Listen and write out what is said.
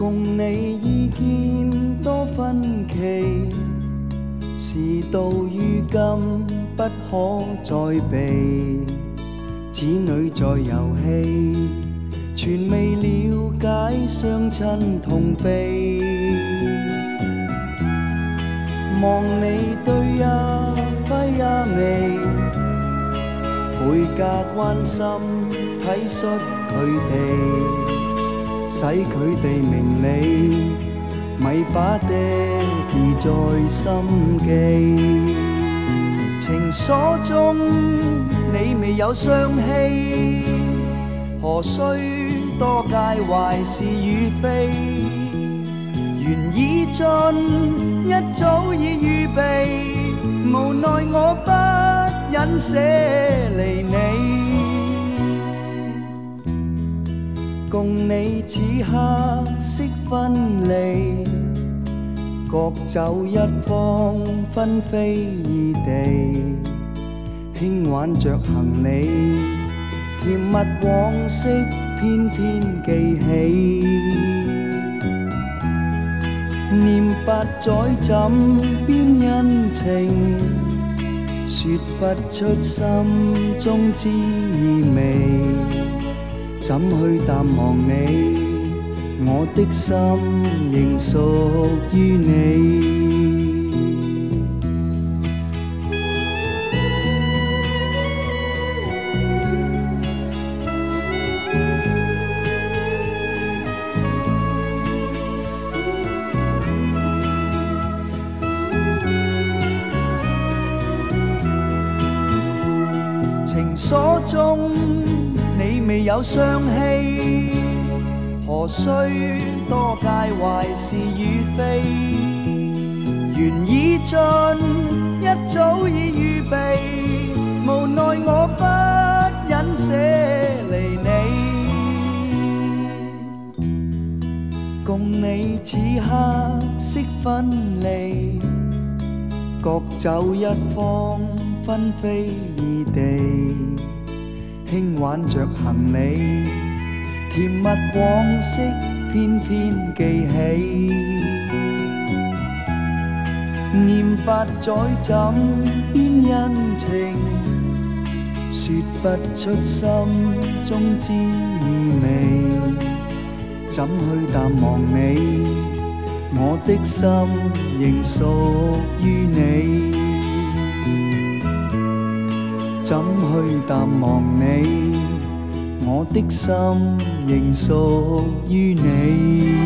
共你意見多分歧，事到如今不可再避，子女在遊戲，全未了解雙親痛悲。望你對呀揮呀眉，倍加關心體恤佢哋，使佢哋明理，咪把爹兒在心記。情鎖中你未有雙欺，何須多介懷是與非？緣已盡，一早已預備，無奈我不忍捨離你。共你此刻識分離，各走一方，分飛異地，輕挽着行李，甜蜜往昔偏偏記起。念八載怎邊恩情，說不出心中滋味，怎去淡忘你？我的心仍屬於你。情鎖中你未有雙欺，何須多介懷是與非？緣已盡，一早已預備，無奈我不忍捨離你。共你此刻識分離，各走一方，分飛異地，輕挽着行李，甜蜜往昔偏偏記起。念八載怎邊恩情，說不出心中滋味，怎去淡忘你？我的心仍屬於你。怎去淡忘你？我的心仍屬於你。